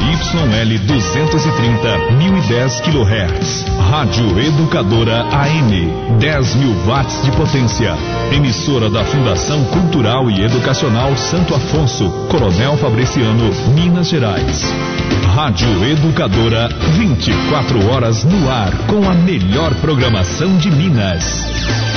ZYL 230, 1010 kHz. Rádio Educadora AM, 10.000 watts de potência. Emissora da Fundação Cultural e Educacional Santo Afonso, Coronel Fabriciano, Minas Gerais. Rádio Educadora, 24 horas no ar, com a melhor programação de Minas.